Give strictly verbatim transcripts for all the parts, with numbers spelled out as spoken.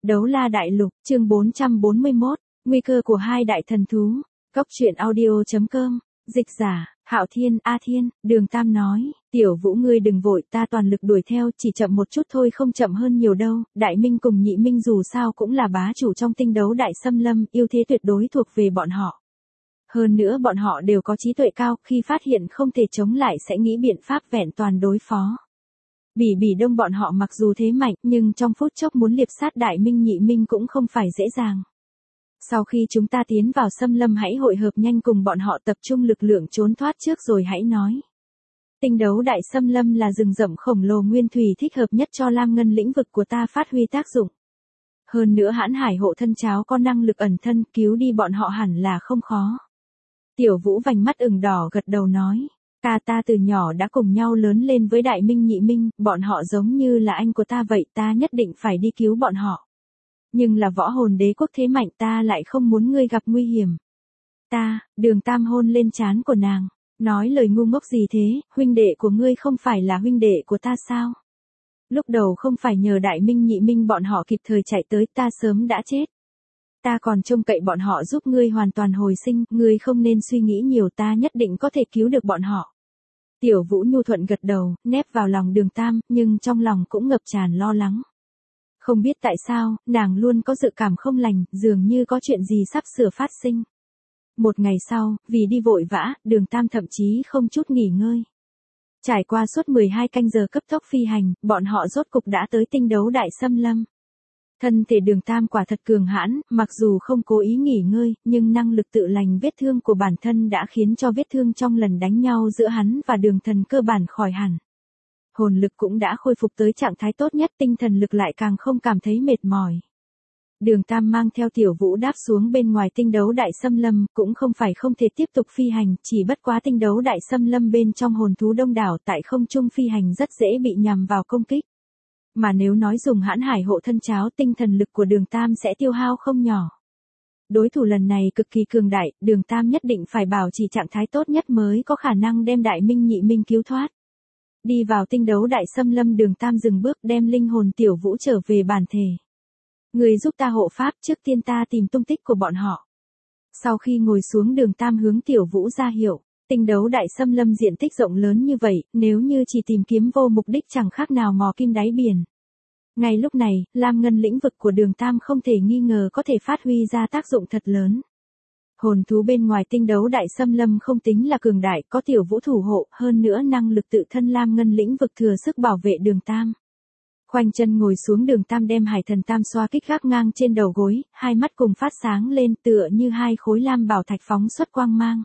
Đấu la đại lục, chương bốn trăm bốn mươi mốt, nguy cơ của hai đại thần thú. Cốc truyện audio chấm com, dịch giả, Hạo Thiên, A Thiên, Đường Tam nói, tiểu Vũ ngươi đừng vội, ta toàn lực đuổi theo, chỉ chậm một chút thôi, không chậm hơn nhiều đâu. Đại Minh cùng Nhị Minh dù sao cũng là bá chủ trong tinh đấu đại xâm lâm, ưu thế tuyệt đối thuộc về bọn họ. Hơn nữa bọn họ đều có trí tuệ cao, khi phát hiện không thể chống lại sẽ nghĩ biện pháp vẹn toàn đối phó. Bỉ Bỉ Đông bọn họ mặc dù thế mạnh, nhưng trong phút chốc muốn liệp sát Đại Minh Nhị Minh cũng không phải dễ dàng. Sau khi chúng ta tiến vào xâm lâm hãy hội hợp nhanh cùng bọn họ tập trung lực lượng trốn thoát trước rồi hãy nói. Tinh đấu đại xâm lâm là rừng rậm khổng lồ nguyên thủy thích hợp nhất cho Lam Ngân lĩnh vực của ta phát huy tác dụng. Hơn nữa Hãn Hải hộ thân cháo có năng lực ẩn thân, cứu đi bọn họ hẳn là không khó. Tiểu Vũ vành mắt ửng đỏ gật đầu nói. Ca ta từ nhỏ đã cùng nhau lớn lên với Đại Minh Nhị Minh, bọn họ giống như là anh của ta vậy, ta nhất định phải đi cứu bọn họ. Nhưng là võ hồn đế quốc thế mạnh, ta lại không muốn ngươi gặp nguy hiểm. Ta, Đường Tam hôn lên trán của nàng, nói lời ngu ngốc gì thế, huynh đệ của ngươi không phải là huynh đệ của ta sao? Lúc đầu không phải nhờ Đại Minh Nhị Minh bọn họ kịp thời chạy tới, ta sớm đã chết. Ta còn trông cậy bọn họ giúp ngươi hoàn toàn hồi sinh, ngươi không nên suy nghĩ nhiều, ta nhất định có thể cứu được bọn họ. Tiểu Vũ nhu thuận gật đầu, nép vào lòng Đường Tam, nhưng trong lòng cũng ngập tràn lo lắng. Không biết tại sao, nàng luôn có dự cảm không lành, dường như có chuyện gì sắp sửa phát sinh. Một ngày sau, vì đi vội vã, Đường Tam thậm chí không chút nghỉ ngơi. Trải qua suốt mười hai canh giờ cấp tốc phi hành, bọn họ rốt cục đã tới tinh đấu đại xâm lâm. Thân thể Đường Tam quả thật cường hãn, mặc dù không cố ý nghỉ ngơi, nhưng năng lực tự lành vết thương của bản thân đã khiến cho vết thương trong lần đánh nhau giữa hắn và Đường Thần cơ bản khỏi hẳn. Hồn lực cũng đã khôi phục tới trạng thái tốt nhất, tinh thần lực lại càng không cảm thấy mệt mỏi. Đường Tam mang theo Tiểu Vũ đáp xuống bên ngoài tinh đấu đại xâm lâm, cũng không phải không thể tiếp tục phi hành, chỉ bất quá tinh đấu đại xâm lâm bên trong hồn thú đông đảo, tại không trung phi hành rất dễ bị nhằm vào công kích. Mà nếu nói dùng Hãn Hải hộ thân cháo, tinh thần lực của Đường Tam sẽ tiêu hao không nhỏ. Đối thủ lần này cực kỳ cường đại, Đường Tam nhất định phải bảo trì trạng thái tốt nhất mới có khả năng đem Đại Minh Nhị Minh cứu thoát. Đi vào tinh đấu đại xâm lâm, Đường Tam dừng bước đem linh hồn Tiểu Vũ trở về bản thể. Người giúp ta hộ pháp, trước tiên ta tìm tung tích của bọn họ. Sau khi ngồi xuống, Đường Tam hướng Tiểu Vũ ra hiệu. Tinh đấu đại xâm lâm diện tích rộng lớn như vậy, nếu như chỉ tìm kiếm vô mục đích chẳng khác nào mò kim đáy biển. Ngay lúc này, Lam Ngân lĩnh vực của Đường Tam không thể nghi ngờ có thể phát huy ra tác dụng thật lớn. Hồn thú bên ngoài tinh đấu đại xâm lâm không tính là cường đại, có Tiểu Vũ thủ hộ, hơn nữa năng lực tự thân Lam Ngân lĩnh vực thừa sức bảo vệ Đường Tam. Khoanh chân ngồi xuống, Đường Tam đem Hải Thần Tam xoa kích gác ngang trên đầu gối, hai mắt cùng phát sáng lên tựa như hai khối lam bảo thạch phóng xuất quang mang.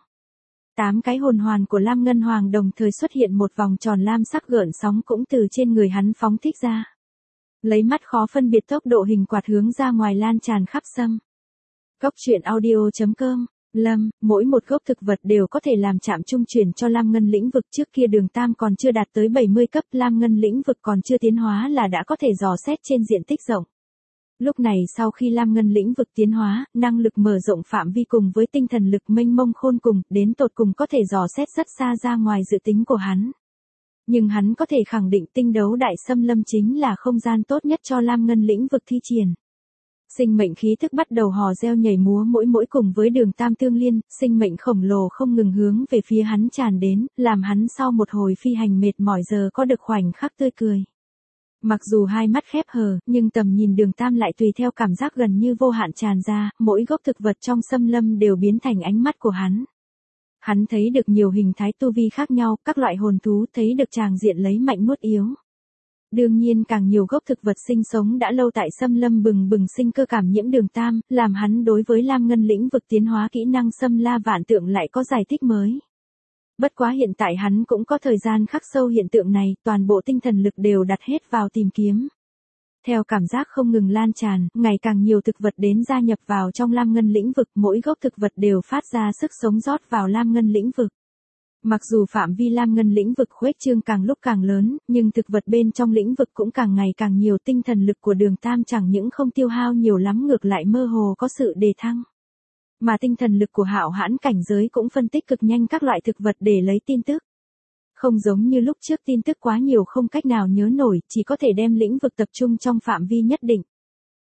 Tám cái hồn hoàn của Lam Ngân Hoàng đồng thời xuất hiện, một vòng tròn lam sắc gợn sóng cũng từ trên người hắn phóng thích ra. Lấy mắt khó phân biệt tốc độ hình quạt hướng ra ngoài lan tràn khắp sâm. Cốc truyện audio chấm com, Lâm, mỗi một gốc thực vật đều có thể làm chạm trung chuyển cho Lam Ngân lĩnh vực, trước kia Đường Tam còn chưa đạt tới bảy mươi cấp, Lam Ngân lĩnh vực còn chưa tiến hóa là đã có thể dò xét trên diện tích rộng. Lúc này sau khi Lam Ngân lĩnh vực tiến hóa, năng lực mở rộng phạm vi cùng với tinh thần lực mênh mông khôn cùng, đến tột cùng có thể dò xét rất xa ra ngoài dự tính của hắn. Nhưng hắn có thể khẳng định tinh đấu đại xâm lâm chính là không gian tốt nhất cho Lam Ngân lĩnh vực thi triển. Sinh mệnh khí thức bắt đầu hò reo nhảy múa mỗi mỗi cùng với Đường Tam tương liên, sinh mệnh khổng lồ không ngừng hướng về phía hắn tràn đến, làm hắn sau một hồi phi hành mệt mỏi giờ có được khoảnh khắc tươi cười. Mặc dù hai mắt khép hờ, nhưng tầm nhìn Đường Tam lại tùy theo cảm giác gần như vô hạn tràn ra, mỗi gốc thực vật trong xâm lâm đều biến thành ánh mắt của hắn. Hắn thấy được nhiều hình thái tu vi khác nhau, các loại hồn thú, thấy được tràng diện lấy mạnh nuốt yếu. Đương nhiên càng nhiều gốc thực vật sinh sống đã lâu tại xâm lâm bừng bừng sinh cơ cảm nhiễm Đường Tam, làm hắn đối với Lam Ngân lĩnh vực tiến hóa kỹ năng xâm la vạn tượng lại có giải thích mới. Bất quá hiện tại hắn cũng có thời gian khắc sâu hiện tượng này, toàn bộ tinh thần lực đều đặt hết vào tìm kiếm. Theo cảm giác không ngừng lan tràn, ngày càng nhiều thực vật đến gia nhập vào trong Lam Ngân lĩnh vực, mỗi gốc thực vật đều phát ra sức sống rót vào Lam Ngân lĩnh vực. Mặc dù phạm vi Lam Ngân lĩnh vực khuếch trương càng lúc càng lớn, nhưng thực vật bên trong lĩnh vực cũng càng ngày càng nhiều, tinh thần lực của Đường Tam chẳng những không tiêu hao nhiều lắm ngược lại mơ hồ có sự đề thăng. Mà tinh thần lực của Hạo Hãn cảnh giới cũng phân tích cực nhanh các loại thực vật để lấy tin tức. Không giống như lúc trước tin tức quá nhiều không cách nào nhớ nổi, chỉ có thể đem lĩnh vực tập trung trong phạm vi nhất định.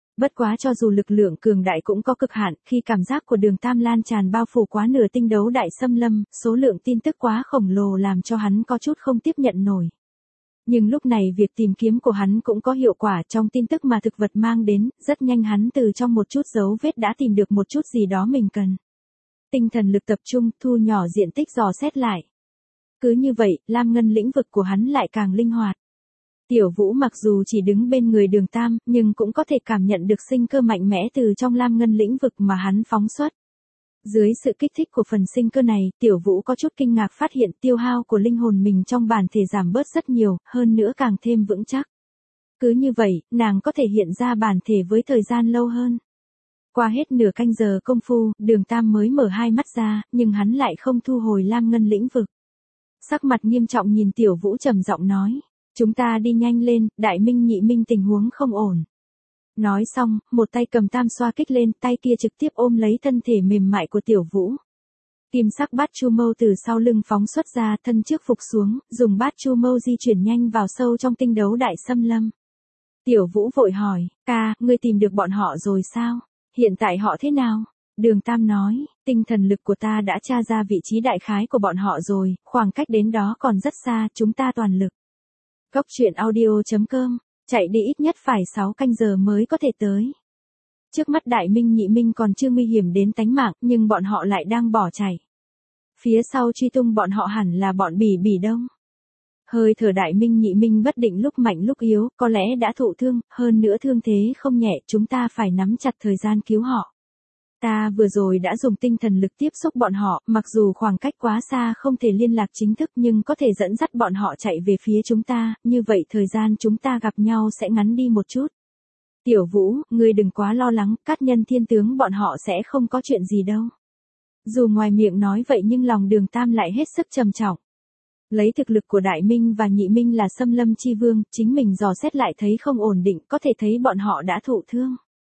Bất quá cho dù lực lượng cường đại cũng có cực hạn, khi cảm giác của Đường Tam lan tràn bao phủ quá nửa tinh đấu đại xâm lâm, số lượng tin tức quá khổng lồ làm cho hắn có chút không tiếp nhận nổi. Nhưng lúc này việc tìm kiếm của hắn cũng có hiệu quả, trong tin tức mà thực vật mang đến, rất nhanh hắn từ trong một chút dấu vết đã tìm được một chút gì đó mình cần. Tinh thần lực tập trung, thu nhỏ diện tích dò xét lại. Cứ như vậy, lam ngân lĩnh vực của hắn lại càng linh hoạt. Tiểu Vũ mặc dù chỉ đứng bên người Đường Tam, nhưng cũng có thể cảm nhận được sinh cơ mạnh mẽ từ trong lam ngân lĩnh vực mà hắn phóng xuất. Dưới sự kích thích của phần sinh cơ này, Tiểu Vũ có chút kinh ngạc phát hiện tiêu hao của linh hồn mình trong bản thể giảm bớt rất nhiều, hơn nữa càng thêm vững chắc. Cứ như vậy, nàng có thể hiện ra bản thể với thời gian lâu hơn. Qua hết nửa canh giờ công phu, Đường Tam mới mở hai mắt ra, nhưng hắn lại không thu hồi lam ngân lĩnh vực. Sắc mặt nghiêm trọng nhìn Tiểu Vũ trầm giọng nói. Chúng ta đi nhanh lên, Đại Minh Nhị Minh tình huống không ổn. Nói xong, một tay cầm tam xoa kích lên, tay kia trực tiếp ôm lấy thân thể mềm mại của Tiểu Vũ. Kim sắc bát chu mâu từ sau lưng phóng xuất ra, thân trước phục xuống, dùng bát chu mâu di chuyển nhanh vào sâu trong tinh đấu đại xâm lâm. Tiểu Vũ vội hỏi, ca, ngươi tìm được bọn họ rồi sao? Hiện tại họ thế nào? Đường Tam nói, tinh thần lực của ta đã tra ra vị trí đại khái của bọn họ rồi, khoảng cách đến đó còn rất xa, chúng ta toàn lực. Cốc truyện audio chấm com, chạy đi ít nhất phải sáu canh giờ mới có thể tới. Trước mắt Đại Minh Nhị Minh còn chưa nguy hiểm đến tánh mạng, nhưng bọn họ lại đang bỏ chạy. Phía sau truy tung bọn họ hẳn là bọn Bỉ Bỉ Đông. Hơi thở Đại Minh Nhị Minh bất định lúc mạnh lúc yếu, có lẽ đã thụ thương, hơn nữa thương thế không nhẹ, chúng ta phải nắm chặt thời gian cứu họ. Ta vừa rồi đã dùng tinh thần lực tiếp xúc bọn họ, mặc dù khoảng cách quá xa không thể liên lạc chính thức nhưng có thể dẫn dắt bọn họ chạy về phía chúng ta, như vậy thời gian chúng ta gặp nhau sẽ ngắn đi một chút. Tiểu Vũ, ngươi đừng quá lo lắng, Cát Nhân Thiên Tướng bọn họ sẽ không có chuyện gì đâu. Dù ngoài miệng nói vậy nhưng lòng Đường Tam lại hết sức trầm trọng. Lấy thực lực của Đại Minh và Nhị Minh là xâm lâm chi vương, chính mình dò xét lại thấy không ổn định, có thể thấy bọn họ đã thụ thương.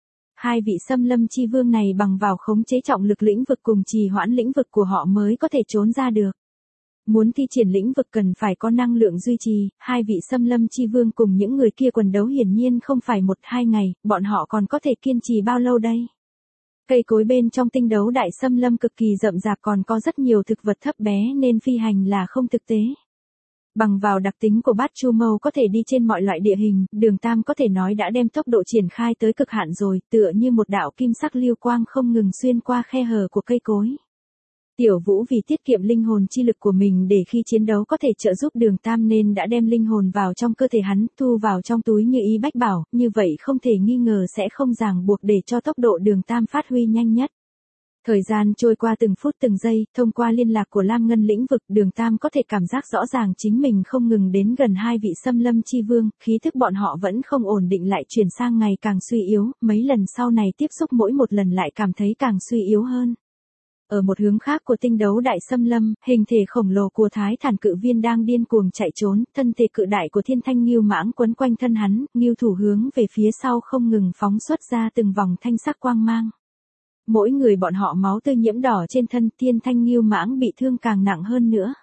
Hai vị xâm lâm chi vương này bằng vào khống chế trọng lực lĩnh vực cùng trì hoãn lĩnh vực của họ mới có thể trốn ra được. Muốn thi triển lĩnh vực cần phải có năng lượng duy trì, hai vị xâm lâm chi vương cùng những người kia quần đấu hiển nhiên không phải một hai ngày, bọn họ còn có thể kiên trì bao lâu đây? Cây cối bên trong tinh đấu đại xâm lâm cực kỳ rậm rạp, còn có rất nhiều thực vật thấp bé nên phi hành là không thực tế. Bằng vào đặc tính của bát chu mâu có thể đi trên mọi loại địa hình, Đường Tam có thể nói đã đem tốc độ triển khai tới cực hạn rồi, tựa như một đạo kim sắc lưu quang không ngừng xuyên qua khe hở của cây cối. Tiểu Vũ vì tiết kiệm linh hồn chi lực của mình để khi chiến đấu có thể trợ giúp Đường Tam nên đã đem linh hồn vào trong cơ thể hắn, thu vào trong túi như ý bách bảo, như vậy không thể nghi ngờ sẽ không ràng buộc để cho tốc độ Đường Tam phát huy nhanh nhất. Thời gian trôi qua từng phút từng giây, thông qua liên lạc của lam ngân lĩnh vực, Đường Tam có thể cảm giác rõ ràng chính mình không ngừng đến gần hai vị xâm lâm chi vương, khí thức bọn họ vẫn không ổn định lại chuyển sang ngày càng suy yếu, mấy lần sau này tiếp xúc mỗi một lần lại cảm thấy càng suy yếu hơn. Ở một hướng khác của tinh đấu đại xâm lâm, hình thể khổng lồ của Thái Thản Cự Viên đang điên cuồng chạy trốn, thân thể cự đại của Thiên Thanh Ngưu Mãng quấn quanh thân hắn, ngưu thủ hướng về phía sau không ngừng phóng xuất ra từng vòng thanh sắc quang mang. Mỗi người bọn họ máu tươi nhiễm đỏ trên thân, Thiên Thanh Ngưu Mãng bị thương càng nặng hơn nữa.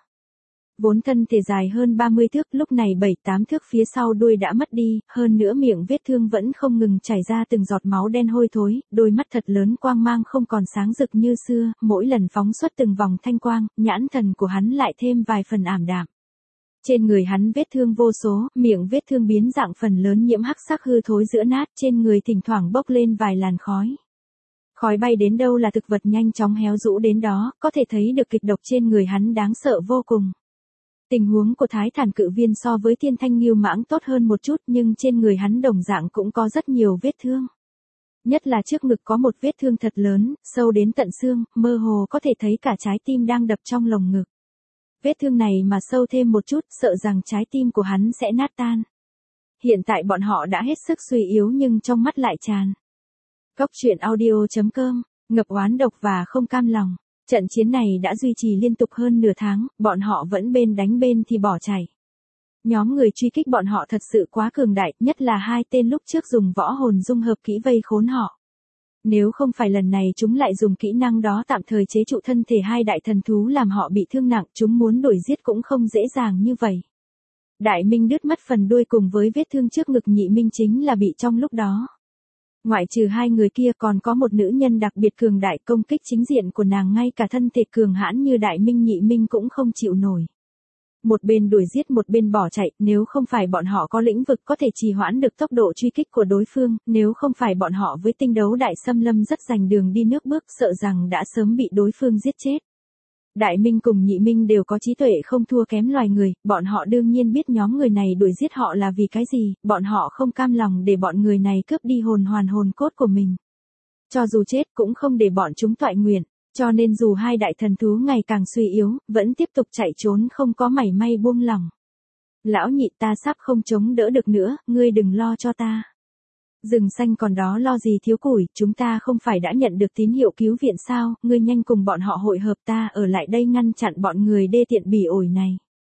Vốn thân thể dài hơn ba mươi thước, lúc này bảy tám thước phía sau đuôi đã mất đi, hơn nữa miệng vết thương vẫn không ngừng chảy ra từng giọt máu đen hôi thối, đôi mắt thật lớn quang mang không còn sáng rực như xưa, mỗi lần phóng xuất từng vòng thanh quang, nhãn thần của hắn lại thêm vài phần ảm đạm. Trên người hắn vết thương vô số, miệng vết thương biến dạng phần lớn nhiễm hắc sắc hư thối giữa nát, trên người thỉnh thoảng bốc lên vài làn khói. Khói bay đến đâu là thực vật nhanh chóng héo rũ đến đó, có thể thấy được kịch độc trên người hắn đáng sợ vô cùng. Tình huống của Thái Thản Cự Viên so với Thiên Thanh Ngưu Mãng tốt hơn một chút nhưng trên người hắn đồng dạng cũng có rất nhiều vết thương. Nhất là trước ngực có một vết thương thật lớn, sâu đến tận xương, mơ hồ có thể thấy cả trái tim đang đập trong lồng ngực. Vết thương này mà sâu thêm một chút, sợ rằng trái tim của hắn sẽ nát tan. Hiện tại bọn họ đã hết sức suy yếu nhưng trong mắt lại tràn. Cốc truyện audio chấm com, ngập oán độc và không cam lòng. Trận chiến này đã duy trì liên tục hơn nửa tháng, bọn họ vẫn bên đánh bên thì bỏ chạy. Nhóm người truy kích bọn họ thật sự quá cường đại, nhất là hai tên lúc trước dùng võ hồn dung hợp kỹ vây khốn họ. Nếu không phải lần này chúng lại dùng kỹ năng đó tạm thời chế trụ thân thể hai đại thần thú làm họ bị thương nặng, chúng muốn đuổi giết cũng không dễ dàng như vậy. Đại Minh đứt mất phần đuôi cùng với vết thương trước ngực, Nhị Minh chính là bị trong lúc đó. Ngoại trừ hai người kia còn có một nữ nhân đặc biệt cường đại, công kích chính diện của nàng ngay cả thân thể cường hãn như Đại Minh Nhị Minh cũng không chịu nổi. Một bên đuổi giết một bên bỏ chạy, nếu không phải bọn họ có lĩnh vực có thể trì hoãn được tốc độ truy kích của đối phương, nếu không phải bọn họ với tinh đấu đại xâm lâm rất giành đường đi nước bước, sợ rằng đã sớm bị đối phương giết chết. Đại Minh cùng Nhị Minh đều có trí tuệ không thua kém loài người, bọn họ đương nhiên biết nhóm người này đuổi giết họ là vì cái gì, bọn họ không cam lòng để bọn người này cướp đi hồn hoàn hồn cốt của mình. Cho dù chết cũng không để bọn chúng toại nguyện, cho nên dù hai đại thần thú ngày càng suy yếu, vẫn tiếp tục chạy trốn không có mảy may buông lỏng. Lão Nhị, ta sắp không chống đỡ được nữa, ngươi đừng lo cho ta. Rừng xanh còn đó lo gì thiếu củi, chúng ta không phải đã nhận được tín hiệu cứu viện sao, ngươi nhanh cùng bọn họ hội hợp, ta ở lại đây ngăn chặn bọn người đê tiện bỉ ổi này.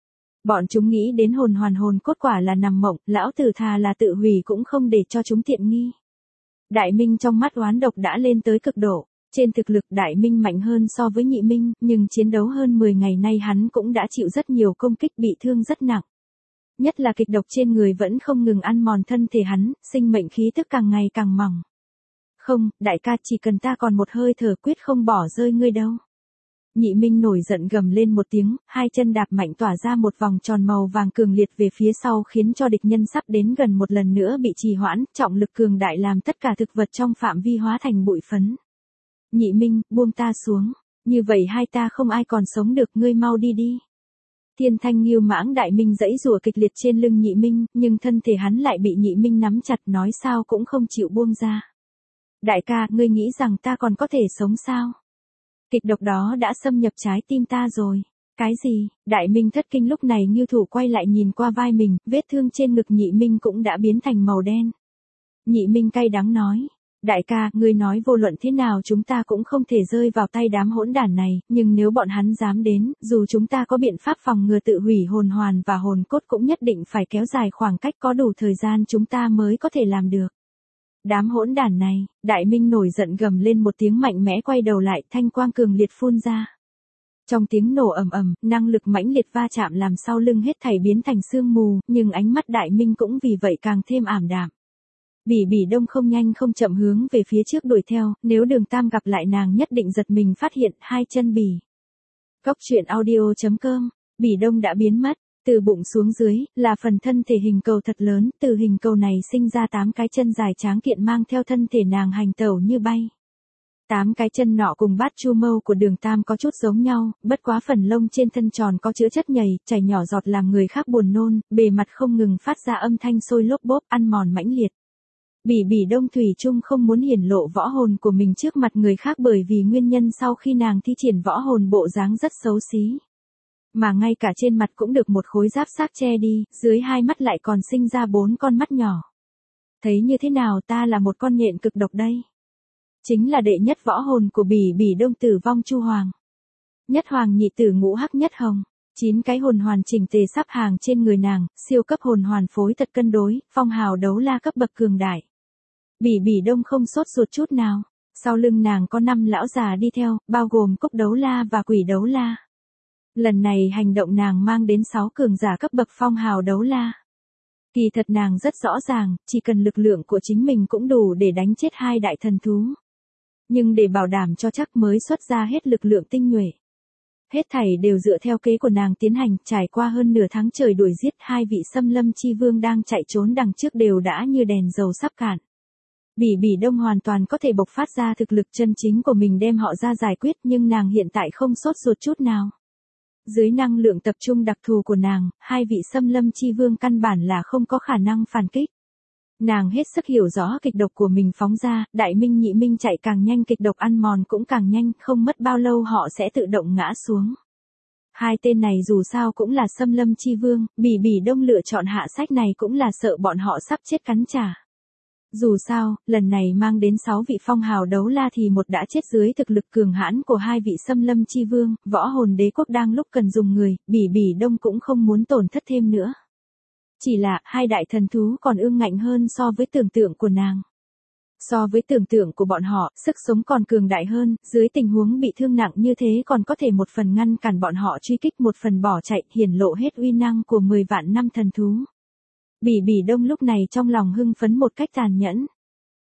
Bọn chúng nghĩ đến hồn hoàn hồn cốt quả là nằm mộng, lão tử thà là tự hủy cũng không để cho chúng tiện nghi. Đại Minh trong mắt oán độc đã lên tới cực độ. Trên thực lực Đại Minh mạnh hơn so với Nhị Minh, nhưng chiến đấu hơn mười ngày nay hắn cũng đã chịu rất nhiều công kích, bị thương rất nặng. Nhất là kịch độc trên người vẫn không ngừng ăn mòn thân thể hắn, sinh mệnh khí tức càng ngày càng mỏng. Không, đại ca, chỉ cần ta còn một hơi thở quyết không bỏ rơi ngươi đâu. Nhị Minh nổi giận gầm lên một tiếng, hai chân đạp mạnh tỏa ra một vòng tròn màu vàng cường liệt về phía sau khiến cho địch nhân sắp đến gần một lần nữa bị trì hoãn, trọng lực cường đại làm tất cả thực vật trong phạm vi hóa thành bụi phấn. Nhị Minh, buông ta xuống, như vậy hai ta không ai còn sống được, ngươi mau đi đi. Thiên Thanh Ngưu Mãng Đại Minh giãy giụa kịch liệt trên lưng Nhị Minh, nhưng thân thể hắn lại bị Nhị Minh nắm chặt, nói sao cũng không chịu buông ra. Đại ca, ngươi nghĩ rằng ta còn có thể sống sao? Kịch độc đó đã xâm nhập trái tim ta rồi. Cái gì? Đại Minh thất kinh, lúc này Ngưu Thủ quay lại nhìn qua vai mình, vết thương trên ngực Nhị Minh cũng đã biến thành màu đen. Nhị Minh cay đắng nói. Đại ca, ngươi nói vô luận thế nào chúng ta cũng không thể rơi vào tay đám hỗn đản này, nhưng nếu bọn hắn dám đến, dù chúng ta có biện pháp phòng ngừa tự hủy hồn hoàn và hồn cốt cũng nhất định phải kéo dài khoảng cách, có đủ thời gian chúng ta mới có thể làm được. Đám hỗn đản này, Đại Minh nổi giận gầm lên một tiếng, mạnh mẽ quay đầu lại, thanh quang cường liệt phun ra. Trong tiếng nổ ầm ầm, năng lực mãnh liệt va chạm làm sau lưng hết thảy biến thành sương mù, nhưng ánh mắt Đại Minh cũng vì vậy càng thêm ảm đạm. Bỉ Bỉ Đông không nhanh không chậm hướng về phía trước đuổi theo, nếu Đường Tam gặp lại nàng nhất định giật mình phát hiện hai chân Bỉ. Góc truyện audio chấm com, Bỉ Đông đã biến mất, từ bụng xuống dưới, là phần thân thể hình cầu thật lớn, từ hình cầu này sinh ra tám cái chân dài tráng kiện mang theo thân thể nàng hành tẩu như bay. Tám cái chân nọ cùng bát chu mâu của Đường Tam có chút giống nhau, bất quá phần lông trên thân tròn có chứa chất nhầy, chảy nhỏ giọt làm người khác buồn nôn, bề mặt không ngừng phát ra âm thanh sôi lốp bốp, ăn mòn mãnh liệt. Bỉ Bỉ Đông thủy chung không muốn hiển lộ võ hồn của mình trước mặt người khác, bởi vì nguyên nhân sau khi nàng thi triển võ hồn bộ dáng rất xấu xí. Mà ngay cả trên mặt cũng được một khối giáp xác che đi, dưới hai mắt lại còn sinh ra bốn con mắt nhỏ. Thấy như thế nào, ta là một con nhện cực độc đây. Chính là đệ nhất võ hồn của Bỉ Bỉ Đông, Tử Vong Chu Hoàng. Nhất hoàng nhị tử ngũ hắc nhất hồng. Chín cái hồn hoàn chỉnh tề sắp hàng trên người nàng, siêu cấp hồn hoàn phối thật cân đối, phong hào đấu la cấp bậc cường đại. Bỉ Bỉ Đông không sốt ruột chút nào, sau lưng nàng có năm lão già đi theo, bao gồm Cốc Đấu La và Quỷ Đấu La. Lần này hành động nàng mang đến sáu cường giả cấp bậc phong hào đấu la. Kỳ thật nàng rất rõ ràng, chỉ cần lực lượng của chính mình cũng đủ để đánh chết hai đại thần thú. Nhưng để bảo đảm cho chắc mới xuất ra hết lực lượng tinh nhuệ. Hết thảy đều dựa theo kế của nàng tiến hành, trải qua hơn nửa tháng trời đuổi giết, hai vị xâm lâm chi vương đang chạy trốn đằng trước đều đã như đèn dầu sắp cạn. Bỉ Bỉ Đông hoàn toàn có thể bộc phát ra thực lực chân chính của mình đem họ ra giải quyết, nhưng nàng hiện tại không sốt ruột chút nào. Dưới năng lượng tập trung đặc thù của nàng, hai vị xâm lâm chi vương căn bản là không có khả năng phản kích. Nàng hết sức hiểu rõ kịch độc của mình phóng ra, Đại Minh Nhị Minh chạy càng nhanh kịch độc ăn mòn cũng càng nhanh, không mất bao lâu họ sẽ tự động ngã xuống. Hai tên này dù sao cũng là xâm lâm chi vương, Bỉ Bỉ Đông lựa chọn hạ sách này cũng là sợ bọn họ sắp chết cắn trả. Dù sao, lần này mang đến sáu vị phong hào đấu la thì một đã chết dưới thực lực cường hãn của hai vị xâm lâm chi vương, võ hồn đế quốc đang lúc cần dùng người, Bỉ Bỉ Đông cũng không muốn tổn thất thêm nữa. Chỉ là, hai đại thần thú còn ương ngạnh hơn so với tưởng tượng của nàng. So với tưởng tượng của bọn họ, sức sống còn cường đại hơn, dưới tình huống bị thương nặng như thế còn có thể một phần ngăn cản bọn họ truy kích, một phần bỏ chạy, hiển lộ hết uy năng của mười vạn năm thần thú. Bỉ Bỉ Đông lúc này trong lòng hưng phấn một cách tàn nhẫn.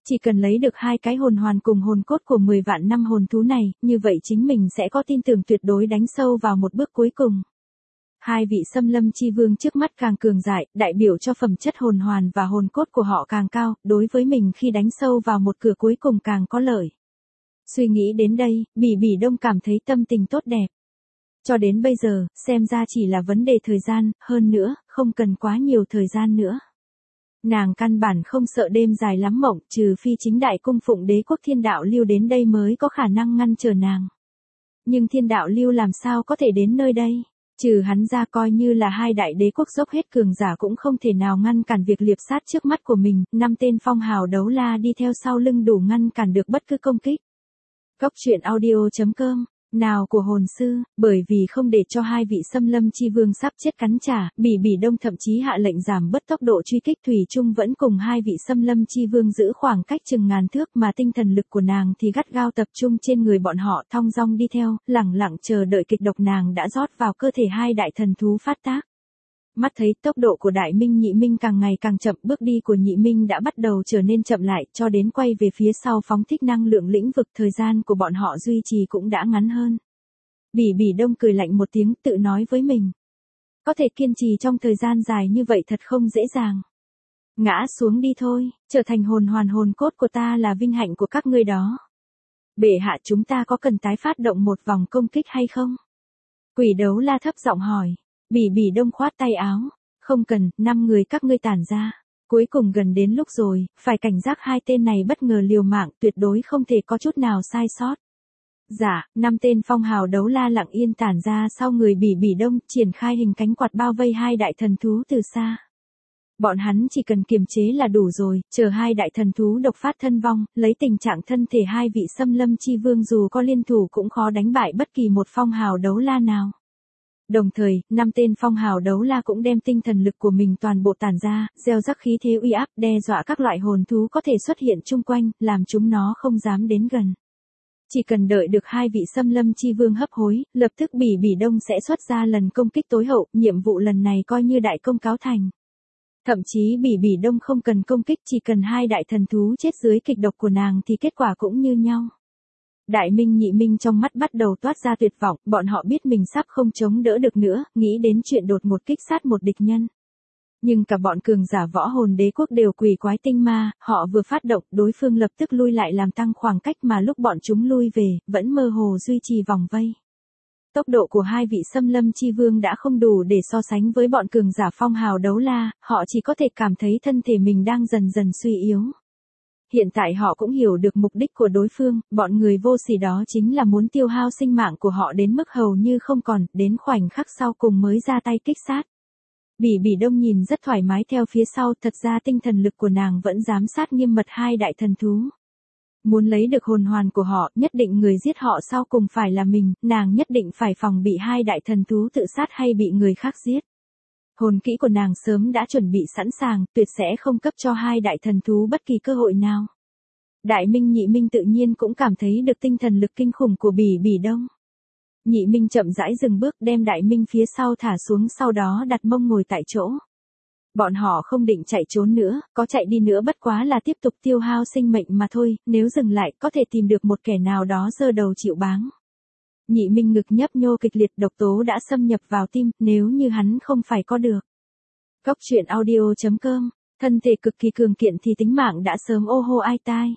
Chỉ cần lấy được hai cái hồn hoàn cùng hồn cốt của mười vạn năm hồn thú này, như vậy chính mình sẽ có tin tưởng tuyệt đối đánh sâu vào một bước cuối cùng. Hai vị xâm lâm chi vương trước mắt càng cường đại, đại biểu cho phẩm chất hồn hoàn và hồn cốt của họ càng cao, đối với mình khi đánh sâu vào một cửa cuối cùng càng có lợi. Suy nghĩ đến đây, Bỉ Bỉ Đông cảm thấy tâm tình tốt đẹp. Cho đến bây giờ, xem ra chỉ là vấn đề thời gian, hơn nữa, không cần quá nhiều thời gian nữa. Nàng căn bản không sợ đêm dài lắm mộng, trừ phi chính đại cung phụng đế quốc thiên đạo lưu đến đây mới có khả năng ngăn trở nàng. Nhưng thiên đạo lưu làm sao có thể đến nơi đây? Trừ hắn ra coi như là hai đại đế quốc dốc hết cường giả cũng không thể nào ngăn cản việc liệp sát trước mắt của mình, năm tên phong hào đấu la đi theo sau lưng đủ ngăn cản được bất cứ công kích. Cốc truyện audio chấm com Nào của hồn sư, bởi vì không để cho hai vị xâm lâm chi vương sắp chết cắn trả, Bỉ Bỉ Đông thậm chí hạ lệnh giảm bớt tốc độ truy kích, thủy chung vẫn cùng hai vị xâm lâm chi vương giữ khoảng cách chừng ngàn thước, mà tinh thần lực của nàng thì gắt gao tập trung trên người bọn họ, thong dong đi theo, lẳng lặng chờ đợi kịch độc nàng đã rót vào cơ thể hai đại thần thú phát tác. Mắt thấy tốc độ của Đại Minh Nhị Minh càng ngày càng chậm, bước đi của Nhị Minh đã bắt đầu trở nên chậm lại, cho đến quay về phía sau phóng thích năng lượng lĩnh vực, thời gian của bọn họ duy trì cũng đã ngắn hơn. Bỉ Bỉ Đông cười lạnh một tiếng, tự nói với mình. Có thể kiên trì trong thời gian dài như vậy thật không dễ dàng. Ngã xuống đi thôi, trở thành hồn hoàn hồn cốt của ta là vinh hạnh của các ngươi đó. Bệ hạ, chúng ta có cần tái phát động một vòng công kích hay không? Quỷ đấu la thấp giọng hỏi. Bỉ Bỉ Đông khoát tay áo. Không cần, năm người các ngươi tản ra. Cuối cùng gần đến lúc rồi, phải cảnh giác hai tên này bất ngờ liều mạng, tuyệt đối không thể có chút nào sai sót. Dạ, năm tên phong hào đấu la lặng yên tản ra sau người Bỉ Bỉ Đông, triển khai hình cánh quạt bao vây hai đại thần thú từ xa. Bọn hắn chỉ cần kiềm chế là đủ rồi, chờ hai đại thần thú độc phát thân vong, lấy tình trạng thân thể hai vị xâm lâm chi vương dù có liên thủ cũng khó đánh bại bất kỳ một phong hào đấu la nào. Đồng thời, năm tên phong hào đấu la cũng đem tinh thần lực của mình toàn bộ tản ra, gieo rắc khí thế uy áp, đe dọa các loại hồn thú có thể xuất hiện chung quanh, làm chúng nó không dám đến gần. Chỉ cần đợi được hai vị xâm lâm chi vương hấp hối, lập tức Bỉ Bỉ Đông sẽ xuất ra lần công kích tối hậu, nhiệm vụ lần này coi như đại công cáo thành. Thậm chí Bỉ Bỉ Đông không cần công kích, chỉ cần hai đại thần thú chết dưới kịch độc của nàng thì kết quả cũng như nhau. Đại Minh Nhị Minh trong mắt bắt đầu toát ra tuyệt vọng, bọn họ biết mình sắp không chống đỡ được nữa, nghĩ đến chuyện đột ngột kích sát một địch nhân. Nhưng cả bọn cường giả võ hồn đế quốc đều quỷ quái tinh ma, họ vừa phát động, đối phương lập tức lui lại làm tăng khoảng cách, mà lúc bọn chúng lui về, vẫn mơ hồ duy trì vòng vây. Tốc độ của hai vị xâm lâm chi vương đã không đủ để so sánh với bọn cường giả phong hào đấu la, họ chỉ có thể cảm thấy thân thể mình đang dần dần suy yếu. Hiện tại họ cũng hiểu được mục đích của đối phương, bọn người vô sỉ đó chính là muốn tiêu hao sinh mạng của họ đến mức hầu như không còn, đến khoảnh khắc sau cùng mới ra tay kích sát. Bỉ Bỉ Đông nhìn rất thoải mái theo phía sau, thật ra tinh thần lực của nàng vẫn giám sát nghiêm mật hai đại thần thú. Muốn lấy được hồn hoàn của họ, nhất định người giết họ sau cùng phải là mình, nàng nhất định phải phòng bị hai đại thần thú tự sát hay bị người khác giết. Hồn kỹ của nàng sớm đã chuẩn bị sẵn sàng, tuyệt sẽ không cấp cho hai đại thần thú bất kỳ cơ hội nào. Đại Minh Nhị Minh tự nhiên cũng cảm thấy được tinh thần lực kinh khủng của Bỉ Bỉ Đông. Nhị Minh chậm rãi dừng bước, đem Đại Minh phía sau thả xuống, sau đó đặt mông ngồi tại chỗ. Bọn họ không định chạy trốn nữa, có chạy đi nữa bất quá là tiếp tục tiêu hao sinh mệnh mà thôi, nếu dừng lại có thể tìm được một kẻ nào đó giơ đầu chịu báng. Nhị Minh ngực nhấp nhô kịch liệt, độc tố đã xâm nhập vào tim, nếu như hắn không phải có được. Cốc truyện audio chấm com, thân thể cực kỳ cường kiện thì tính mạng đã sớm ô hô ai tai.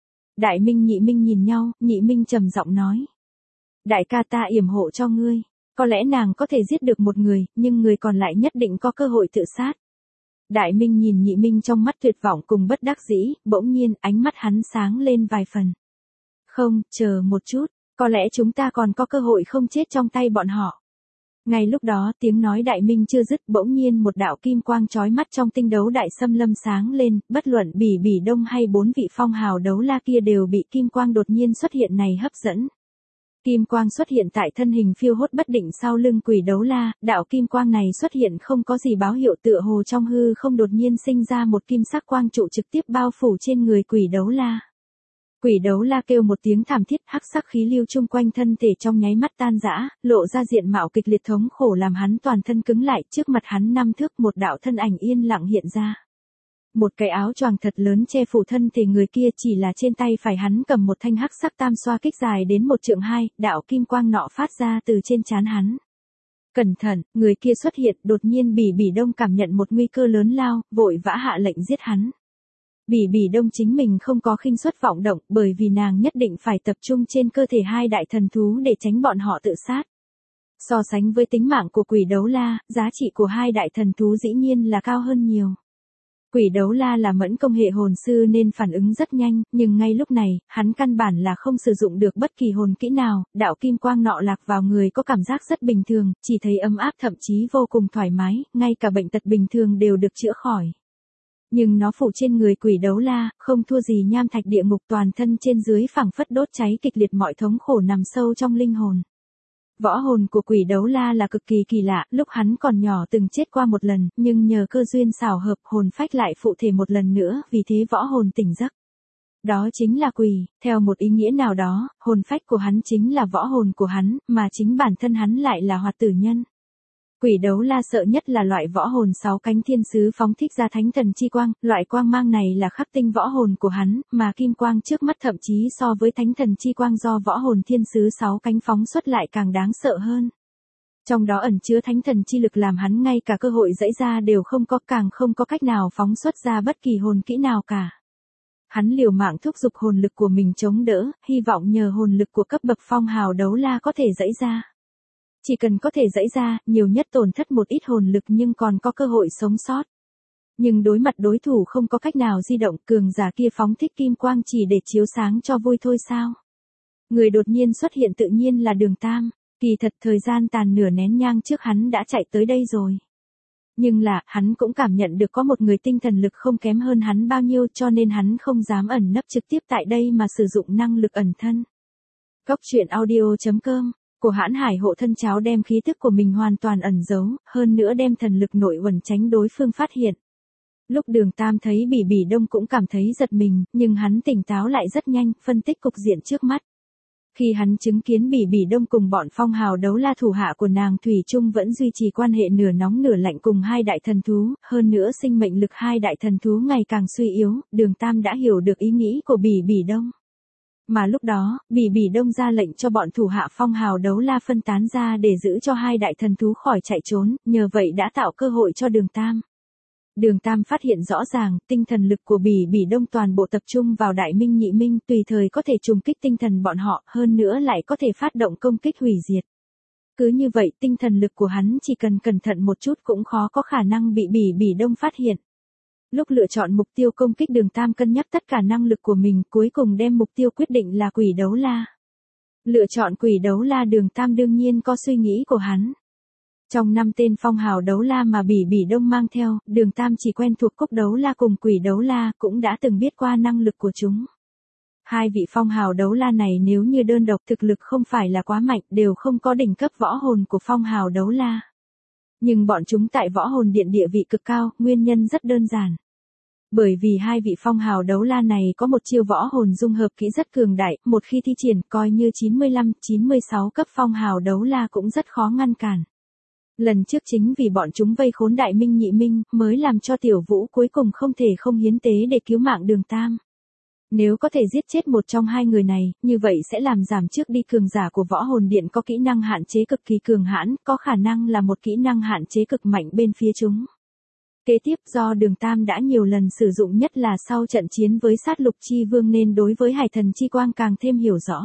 Đại Minh Nhị Minh nhìn nhau, Nhị Minh trầm giọng nói. Đại ca, ta yểm hộ cho ngươi, có lẽ nàng có thể giết được một người, nhưng người còn lại nhất định có cơ hội tự sát. Đại Minh nhìn Nhị Minh trong mắt tuyệt vọng cùng bất đắc dĩ, bỗng nhiên ánh mắt hắn sáng lên vài phần. Không, chờ một chút, có lẽ chúng ta còn có cơ hội không chết trong tay bọn họ. Ngay lúc đó tiếng nói Đại Minh chưa dứt, bỗng nhiên một đạo kim quang chói mắt trong tinh đấu đại xâm lâm sáng lên, bất luận Bỉ Bỉ Đông hay bốn vị phong hào đấu la kia đều bị kim quang đột nhiên xuất hiện này hấp dẫn. Kim quang xuất hiện tại thân hình phiêu hốt bất định sau lưng quỷ đấu la, đạo kim quang này xuất hiện không có gì báo hiệu, tựa hồ trong hư không đột nhiên sinh ra một kim sắc quang trụ trực tiếp bao phủ trên người quỷ đấu la. Quỷ đấu la kêu một tiếng thảm thiết, hắc sắc khí lưu chung quanh thân thể trong nháy mắt tan rã, lộ ra diện mạo kịch liệt thống khổ làm hắn toàn thân cứng lại, trước mặt hắn năm thước một đạo thân ảnh yên lặng hiện ra. Một cái áo choàng thật lớn che phủ thân thể người kia, chỉ là trên tay phải hắn cầm một thanh hắc sắc tam xoa kích dài đến một trượng hai, đạo kim quang nọ phát ra từ trên trán hắn. Cẩn thận, người kia xuất hiện, đột nhiên Bỉ Bỉ Đông cảm nhận một nguy cơ lớn lao, vội vã hạ lệnh giết hắn. Bỉ Bỉ Đông chính mình không có khinh suất vọng động, bởi vì nàng nhất định phải tập trung trên cơ thể hai đại thần thú để tránh bọn họ tự sát. So sánh với tính mạng của quỷ đấu la, giá trị của hai đại thần thú dĩ nhiên là cao hơn nhiều. Quỷ đấu la là mẫn công hệ hồn sư nên phản ứng rất nhanh, nhưng ngay lúc này, hắn căn bản là không sử dụng được bất kỳ hồn kỹ nào, đạo kim quang nọ lạc vào người có cảm giác rất bình thường, chỉ thấy ấm áp thậm chí vô cùng thoải mái, ngay cả bệnh tật bình thường đều được chữa khỏi. Nhưng nó phủ trên người quỷ đấu la, không thua gì nham thạch địa ngục, toàn thân trên dưới phảng phất đốt cháy kịch liệt, mọi thống khổ nằm sâu trong linh hồn. Võ hồn của quỷ đấu la là cực kỳ kỳ lạ, lúc hắn còn nhỏ từng chết qua một lần, nhưng nhờ cơ duyên xảo hợp hồn phách lại phụ thể một lần nữa, vì thế võ hồn tỉnh giấc. Đó chính là quỷ, theo một ý nghĩa nào đó, hồn phách của hắn chính là võ hồn của hắn, mà chính bản thân hắn lại là hoạt tử nhân. Quỷ đấu la sợ nhất là loại võ hồn sáu cánh thiên sứ phóng thích ra thánh thần chi quang, loại quang mang này là khắc tinh võ hồn của hắn, mà kim quang trước mắt thậm chí so với thánh thần chi quang do võ hồn thiên sứ sáu cánh phóng xuất lại càng đáng sợ hơn. Trong đó ẩn chứa thánh thần chi lực làm hắn ngay cả cơ hội giãy ra đều không có, càng không có cách nào phóng xuất ra bất kỳ hồn kỹ nào cả. Hắn liều mạng thúc giục hồn lực của mình chống đỡ, hy vọng nhờ hồn lực của cấp bậc phong hào đấu la có thể giãy ra. Chỉ cần có thể giãy ra, nhiều nhất tổn thất một ít hồn lực nhưng còn có cơ hội sống sót. Nhưng đối mặt đối thủ không có cách nào di động, cường giả kia phóng thích kim quang chỉ để chiếu sáng cho vui thôi sao? Người đột nhiên xuất hiện tự nhiên là Đường Tam, kỳ thật thời gian tàn nửa nén nhang trước hắn đã chạy tới đây rồi. Nhưng là, hắn cũng cảm nhận được có một người tinh thần lực không kém hơn hắn bao nhiêu, cho nên hắn không dám ẩn nấp trực tiếp tại đây mà sử dụng năng lực ẩn thân. Cốc truyện audio chấm com Của Hãn Hải hộ thân cháo đem khí tức của mình hoàn toàn ẩn giấu, hơn nữa đem thần lực nội uẩn tránh đối phương phát hiện. Lúc Đường Tam thấy Bỉ Bỉ Đông cũng cảm thấy giật mình, nhưng hắn tỉnh táo lại rất nhanh, phân tích cục diện trước mắt. Khi hắn chứng kiến Bỉ Bỉ Đông cùng bọn phong hào đấu la thủ hạ của nàng thủy chung vẫn duy trì quan hệ nửa nóng nửa lạnh cùng hai đại thần thú, hơn nữa sinh mệnh lực hai đại thần thú ngày càng suy yếu, Đường Tam đã hiểu được ý nghĩ của Bỉ Bỉ Đông. Mà lúc đó, Bỉ Bỉ Đông ra lệnh cho bọn thủ hạ phong hào đấu la phân tán ra để giữ cho hai đại thần thú khỏi chạy trốn, nhờ vậy đã tạo cơ hội cho Đường Tam. Đường Tam phát hiện rõ ràng, tinh thần lực của Bỉ Bỉ Đông toàn bộ tập trung vào Đại Minh Nhị Minh, tùy thời có thể trùng kích tinh thần bọn họ, hơn nữa lại có thể phát động công kích hủy diệt. Cứ như vậy, tinh thần lực của hắn chỉ cần cẩn thận một chút cũng khó có khả năng bị Bỉ Bỉ Đông phát hiện. Lúc lựa chọn mục tiêu công kích, Đường Tam cân nhắc tất cả năng lực của mình, cuối cùng đem mục tiêu quyết định là quỷ đấu la. Lựa chọn quỷ đấu la, Đường Tam đương nhiên có suy nghĩ của hắn. Trong năm tên phong hào đấu la mà Bỉ Bỉ Đông mang theo, Đường Tam chỉ quen thuộc cốc đấu la cùng quỷ đấu la, cũng đã từng biết qua năng lực của chúng. Hai vị phong hào đấu la này nếu như đơn độc thực lực không phải là quá mạnh, đều không có đỉnh cấp võ hồn của phong hào đấu la. Nhưng bọn chúng tại võ hồn điện địa vị cực cao, nguyên nhân rất đơn giản. Bởi vì hai vị phong hào đấu la này có một chiêu võ hồn dung hợp kỹ rất cường đại, một khi thi triển coi như chín mươi lăm, chín mươi sáu cấp phong hào đấu la cũng rất khó ngăn cản. Lần trước chính vì bọn chúng vây khốn Đại Minh Nhị Minh, mới làm cho Tiểu Vũ cuối cùng không thể không hiến tế để cứu mạng Đường Tam. Nếu có thể giết chết một trong hai người này, như vậy sẽ làm giảm trước đi cường giả của võ hồn điện có kỹ năng hạn chế cực kỳ cường hãn, có khả năng là một kỹ năng hạn chế cực mạnh bên phía chúng. Kế tiếp, do Đường Tam đã nhiều lần sử dụng, nhất là sau trận chiến với sát lục chi vương, nên đối với hải thần chi quang càng thêm hiểu rõ.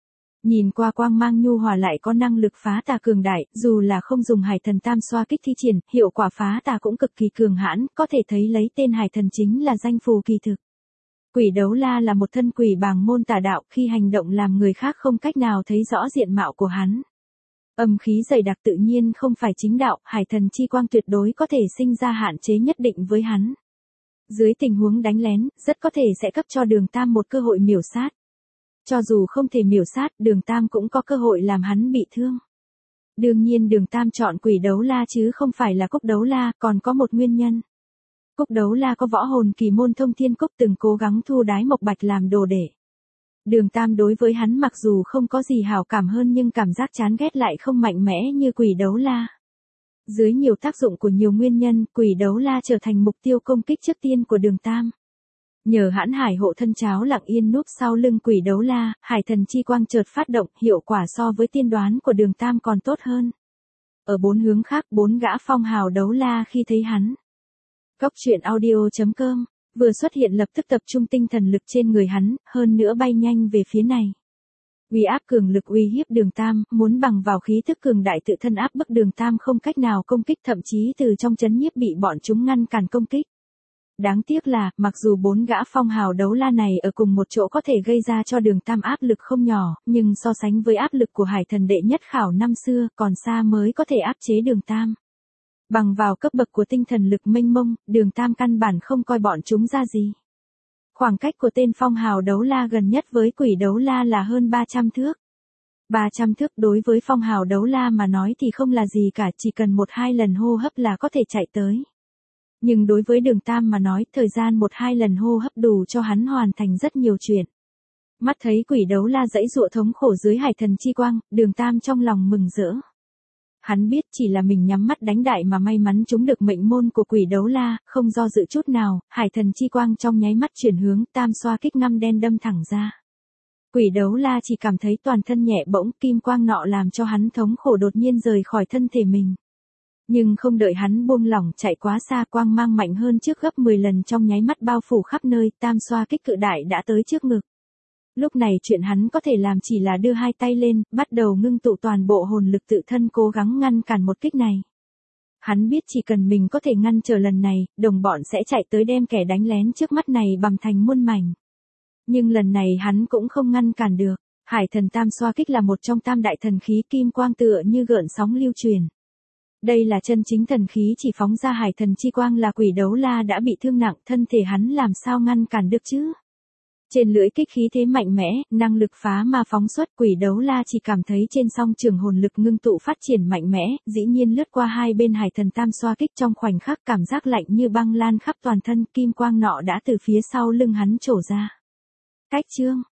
Nhìn qua quang mang nhu hòa lại có năng lực phá tà cường đại, dù là không dùng hải thần tam xoa kích thi triển, hiệu quả phá tà cũng cực kỳ cường hãn, có thể thấy lấy tên hải thần chính là danh phù kỳ thực. Quỷ đấu la là một thân quỷ bàng môn tà đạo, khi hành động làm người khác không cách nào thấy rõ diện mạo của hắn. Âm khí dày đặc tự nhiên không phải chính đạo, hải thần chi quang tuyệt đối có thể sinh ra hạn chế nhất định với hắn. Dưới tình huống đánh lén, rất có thể sẽ cấp cho Đường Tam một cơ hội miểu sát. Cho dù không thể miểu sát, Đường Tam cũng có cơ hội làm hắn bị thương. Đương nhiên Đường Tam chọn quỷ đấu la chứ không phải là cốc đấu la, còn có một nguyên nhân. Cốc đấu la có võ hồn kỳ môn thông thiên cốc, từng cố gắng thu Đái Mộc Bạch làm đồ đệ. Đường Tam đối với hắn mặc dù không có gì hảo cảm hơn nhưng cảm giác chán ghét lại không mạnh mẽ như quỷ đấu la. Dưới nhiều tác dụng của nhiều nguyên nhân, quỷ đấu la trở thành mục tiêu công kích trước tiên của Đường Tam. Nhờ hãn hải hộ thân cháo lặng yên núp sau lưng quỷ đấu la, hải thần chi quang chợt phát động, hiệu quả so với tiên đoán của Đường Tam còn tốt hơn. Ở bốn hướng khác, bốn gã phong hào đấu la khi thấy hắn. Cốc truyện audio chấm com vừa xuất hiện lập tức tập trung tinh thần lực trên người hắn, hơn nữa bay nhanh về phía này. Uy áp cường lực uy hiếp Đường Tam, muốn bằng vào khí thức cường đại tự thân áp bức Đường Tam không cách nào công kích, thậm chí từ trong chấn nhiếp bị bọn chúng ngăn cản công kích. Đáng tiếc là, mặc dù bốn gã phong hào đấu la này ở cùng một chỗ có thể gây ra cho Đường Tam áp lực không nhỏ, nhưng so sánh với áp lực của hải thần đệ nhất khảo năm xưa, còn xa mới có thể áp chế Đường Tam. Bằng vào cấp bậc của tinh thần lực mênh mông, Đường Tam căn bản không coi bọn chúng ra gì. Khoảng cách của tên phong hào đấu la gần nhất với quỷ đấu la là hơn ba trăm thước. ba trăm thước đối với phong hào đấu la mà nói thì không là gì cả, chỉ cần một hai lần hô hấp là có thể chạy tới. Nhưng đối với Đường Tam mà nói, thời gian một hai lần hô hấp đủ cho hắn hoàn thành rất nhiều chuyện. Mắt thấy quỷ đấu la dãy dụa thống khổ dưới hải thần chi quang, Đường Tam trong lòng mừng rỡ. Hắn biết chỉ là mình nhắm mắt đánh đại mà may mắn trúng được mệnh môn của quỷ đấu la, không do dự chút nào, hải thần chi quang trong nháy mắt chuyển hướng, tam xoa kích ngăm đen đâm thẳng ra. Quỷ đấu la chỉ cảm thấy toàn thân nhẹ bỗng, kim quang nọ làm cho hắn thống khổ đột nhiên rời khỏi thân thể mình. Nhưng không đợi hắn buông lỏng chạy quá xa, quang mang mạnh hơn trước gấp mười lần trong nháy mắt bao phủ khắp nơi, tam xoa kích cự đại đã tới trước ngực. Lúc này chuyện hắn có thể làm chỉ là đưa hai tay lên, bắt đầu ngưng tụ toàn bộ hồn lực tự thân cố gắng ngăn cản một kích này. Hắn biết chỉ cần mình có thể ngăn trở lần này, đồng bọn sẽ chạy tới đem kẻ đánh lén trước mắt này bằm thành muôn mảnh. Nhưng lần này hắn cũng không ngăn cản được. Hải thần tam xoa kích là một trong tam đại thần khí, kim quang tựa như gợn sóng lưu truyền. Đây là chân chính thần khí, chỉ phóng ra hải thần chi quang là quỷ đấu la đã bị thương nặng, thân thể hắn làm sao ngăn cản được chứ? Trên lưỡi kích khí thế mạnh mẽ, năng lực phá ma phóng xuất, quỷ đấu la chỉ cảm thấy trên song trường hồn lực ngưng tụ phát triển mạnh mẽ, dĩ nhiên lướt qua hai bên hải thần tam xoa kích, trong khoảnh khắc cảm giác lạnh như băng lan khắp toàn thân, kim quang nọ đã từ phía sau lưng hắn trổ ra. Cách chương